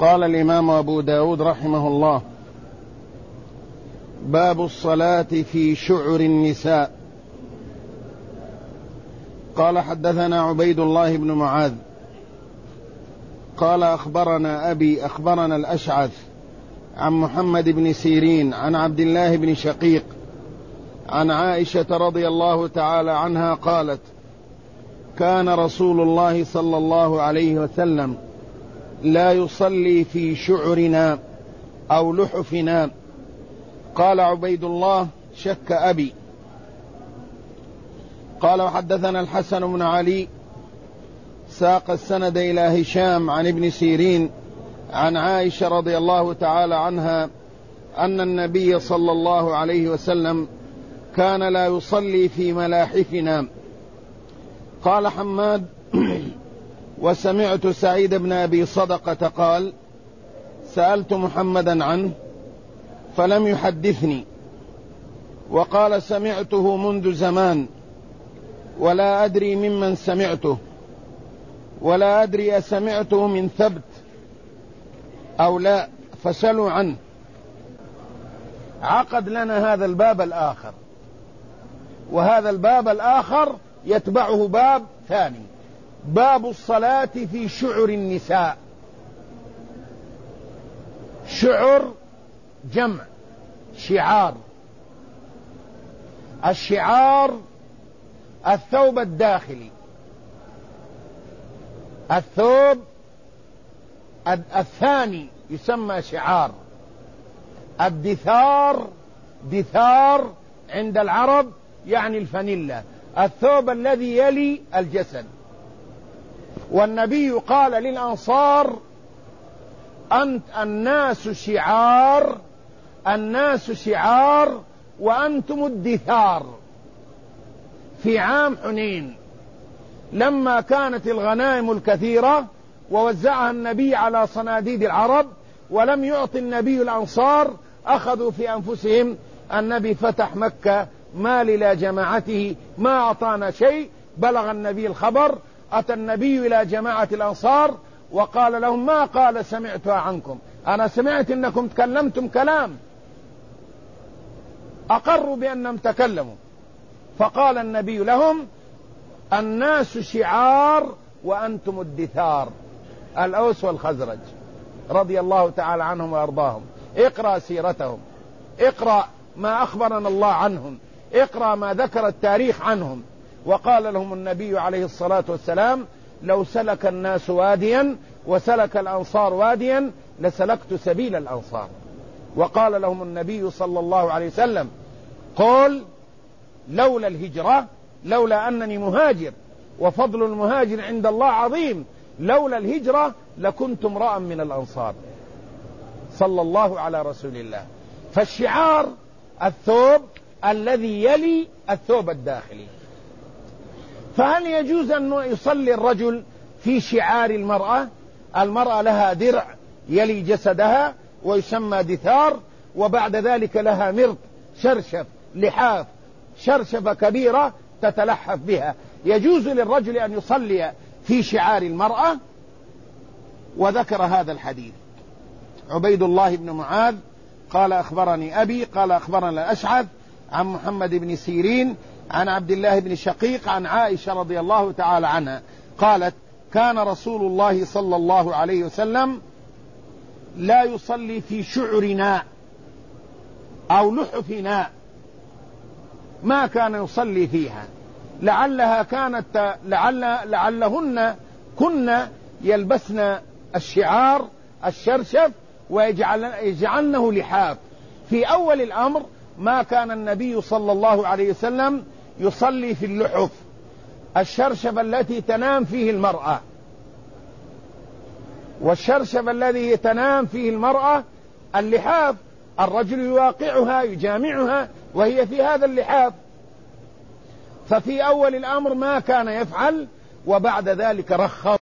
قال الإمام أبو داود رحمه الله: باب الصلاة في شعر النساء. قال: حدثنا عبيد الله بن معاذ قال: أخبرنا أبي أخبرنا الأشعث عن محمد بن سيرين عن عبد الله بن شقيق عن عائشة رضي الله تعالى عنها قالت: كان رسول الله صلى الله عليه وسلم لا يصلي في شعرنا أو لحفنا. قال عبيد الله: شك أبي. قال: وحدثنا الحسن بن علي ساق السند إلى هشام عن ابن سيرين عن عائشة رضي الله تعالى عنها أن النبي صلى الله عليه وسلم كان لا يصلي في ملاحفنا. قال حماد: وسمعت سعيد بن أبي صدقة قال: سألت محمدا عنه فلم يحدثني. وقال: سمعته منذ زمان ولا أدري ممن سمعته ولا أدري أسمعته من ثبت أو لا، فسلوا عنه. عقد لنا هذا الباب الآخر، وهذا الباب الآخر يتبعه باب ثاني: باب الصلاة في شعر النساء. شعر جمع شعار. الشعار الثوب الداخلي، الثوب الثاني يسمى شعار. الدثار، دثار عند العرب يعني الفانيلا، الثوب الذي يلي الجسد. والنبي قال للأنصار: أنت الناس شعار، الناس شعار وأنتم الدثار. في عام حنين لما كانت الغنائم الكثيرة ووزعها النبي على صناديد العرب ولم يعطي النبي الأنصار، أخذوا في أنفسهم: النبي فتح مكة، ما إلى جماعته ما أعطانا شيء. بلغ النبي الخبر، أتى النبي إلى جماعة الأنصار وقال لهم: ما قال سمعتها عنكم، أنا سمعت أنكم تكلمتم كلام. أقروا بأنهم تكلموا. فقال النبي لهم: الناس شعار وأنتم الدثار. الأوس والخزرج رضي الله تعالى عنهم وأرضاهم. اقرأ سيرتهم، اقرأ ما أخبرنا الله عنهم، اقرأ ما ذكر التاريخ عنهم. وقال لهم النبي عليه الصلاة والسلام: لو سلك الناس واديا وسلك الأنصار واديا لسلكت سبيل الأنصار. وقال لهم النبي صلى الله عليه وسلم: قل لولا الهجرة، لولا أنني مهاجر وفضل المهاجر عند الله عظيم، لولا الهجرة لكنت امرأ من الأنصار. صلى الله على رسول الله. فالشعار الثوب الذي يلي الثوب الداخلي. فهل يجوز أن يصلي الرجل في شعار المرأة؟ المرأة لها درع يلي جسدها ويسمى دثار، وبعد ذلك لها مرط، شرشف، لحاف، شرشفة كبيرة تتلحف بها. يجوز للرجل أن يصلي في شعار المرأة؟ وذكر هذا الحديث عبيد الله بن معاذ قال: أخبرني أبي قال: أخبرنا الأشعث عن محمد بن سيرين عن عبد الله بن شقيق عن عائشة رضي الله تعالى عنها قالت: كان رسول الله صلى الله عليه وسلم لا يصلي في شعرنا أو لحفنا. ما كان يصلي فيها، لعلها كانت لعلهن كن يلبسن الشعار الشرشف ويجعلنه لحاف. في أول الأمر ما كان النبي صلى الله عليه وسلم يصلي في اللحف، الشرشف التي تنام فيه المرأة، والشرشف الذي تنام فيه المرأة اللحاف، الرجل يواقعها يجامعها وهي في هذا اللحاف. ففي أول الأمر ما كان يفعل، وبعد ذلك رخص.